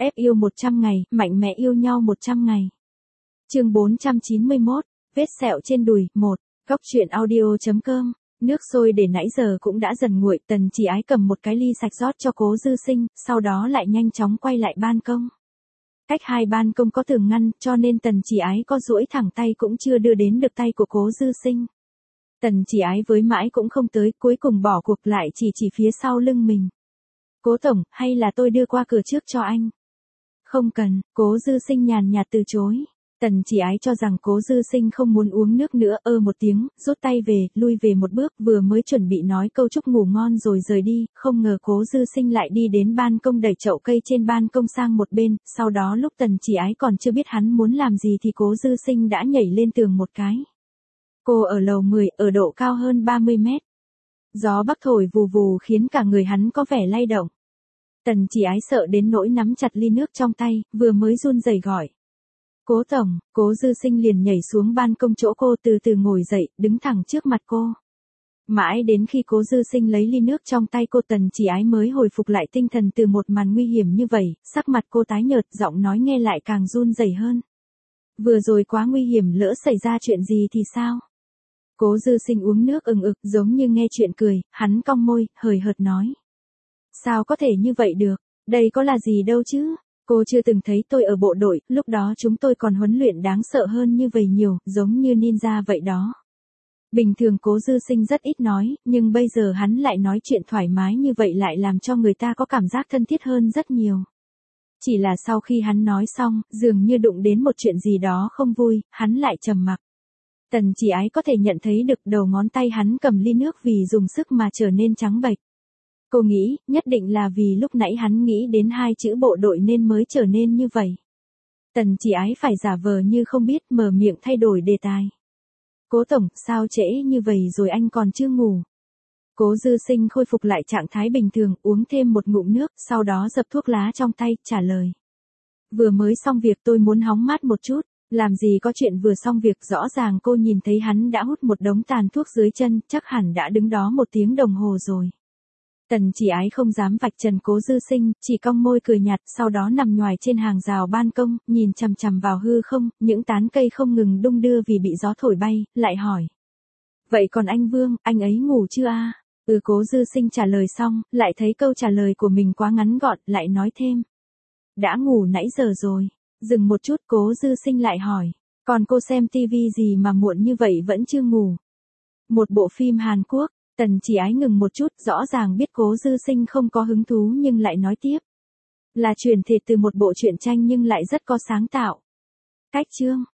Ép yêu 100 ngày, mạnh mẽ yêu nhau 100 ngày. Chương 491, vết sẹo trên đùi, 1. Góc truyện audio.com. Nước sôi để nãy giờ cũng đã dần nguội, Tần Chỉ Ái cầm một cái ly sạch rót cho Cố Dư Sinh, sau đó lại nhanh chóng quay lại ban công. Cách hai ban công có tường ngăn, cho nên Tần Chỉ Ái có duỗi thẳng tay cũng chưa đưa đến được tay của Cố Dư Sinh. Tần Chỉ Ái với mãi cũng không tới, cuối cùng bỏ cuộc lại chỉ phía sau lưng mình. Cố tổng, hay là tôi đưa qua cửa trước cho anh? Không cần, Cố Dư Sinh nhàn nhạt từ chối. Tần Chỉ Ái cho rằng Cố Dư Sinh không muốn uống nước nữa, một tiếng, rút tay về, lui về một bước, vừa mới chuẩn bị nói câu chúc ngủ ngon rồi rời đi, không ngờ Cố Dư Sinh lại đi đến ban công đẩy chậu cây trên ban công sang một bên, sau đó lúc Tần Chỉ Ái còn chưa biết hắn muốn làm gì thì Cố Dư Sinh đã nhảy lên tường một cái. Cô ở lầu 10, ở độ cao hơn 30 mét. Gió bắc thổi vù vù khiến cả người hắn có vẻ lay động. Tần Chỉ Ái sợ đến nỗi nắm chặt ly nước trong tay, vừa mới run rẩy gọi. Cố tổng, Cố Dư Sinh liền nhảy xuống ban công chỗ cô, từ từ ngồi dậy, đứng thẳng trước mặt cô. Mãi đến khi Cố Dư Sinh lấy ly nước trong tay cô, Tần Chỉ Ái mới hồi phục lại tinh thần từ một màn nguy hiểm như vậy, sắc mặt cô tái nhợt, giọng nói nghe lại càng run rẩy hơn. Vừa rồi quá nguy hiểm, lỡ xảy ra chuyện gì thì sao? Cố Dư Sinh uống nước ừng ực, giống như nghe chuyện cười, hắn cong môi, hời hợt nói. Sao có thể như vậy được, đây có là gì đâu chứ? Cô chưa từng thấy tôi ở bộ đội, lúc đó chúng tôi còn huấn luyện đáng sợ hơn như vậy nhiều, giống như ninja vậy đó. Bình thường Cố Dư Sinh rất ít nói, nhưng bây giờ hắn lại nói chuyện thoải mái như vậy lại làm cho người ta có cảm giác thân thiết hơn rất nhiều. Chỉ là sau khi hắn nói xong, dường như đụng đến một chuyện gì đó không vui, hắn lại trầm mặc. Tần Chỉ Ái có thể nhận thấy được đầu ngón tay hắn cầm ly nước vì dùng sức mà trở nên trắng bệch. Cô nghĩ, nhất định là vì lúc nãy hắn nghĩ đến hai chữ bộ đội nên mới trở nên như vậy. Tần Chỉ Ái phải giả vờ như không biết, mở miệng thay đổi đề tài. Cố tổng, sao trễ như vậy rồi anh còn chưa ngủ? Cố Dư Sinh khôi phục lại trạng thái bình thường, uống thêm một ngụm nước, sau đó dập thuốc lá trong tay, trả lời. Vừa mới xong việc, tôi muốn hóng mát một chút. Làm gì có chuyện vừa xong việc, rõ ràng cô nhìn thấy hắn đã hút một đống tàn thuốc dưới chân, chắc hẳn đã đứng đó 1 tiếng đồng hồ rồi. Tần Chỉ Ái không dám vạch trần Cố Dư Sinh, chỉ cong môi cười nhạt, sau đó nằm nhoài trên hàng rào ban công, nhìn chằm chằm vào hư không, những tán cây không ngừng đung đưa vì bị gió thổi bay, lại hỏi. Vậy còn anh Vương, anh ấy ngủ chưa a? Cố Dư Sinh trả lời xong, lại thấy câu trả lời của mình quá ngắn gọn, lại nói thêm. Đã ngủ nãy giờ rồi. Dừng một chút, Cố Dư Sinh lại hỏi. Còn cô xem tivi gì mà muộn như vậy vẫn chưa ngủ? Một bộ phim Hàn Quốc. Tần Chỉ Ái ngừng một chút, rõ ràng biết Cố Dư Sinh không có hứng thú nhưng lại nói tiếp. Là chuyển thể từ một bộ truyện tranh nhưng lại rất có sáng tạo. Cách chương.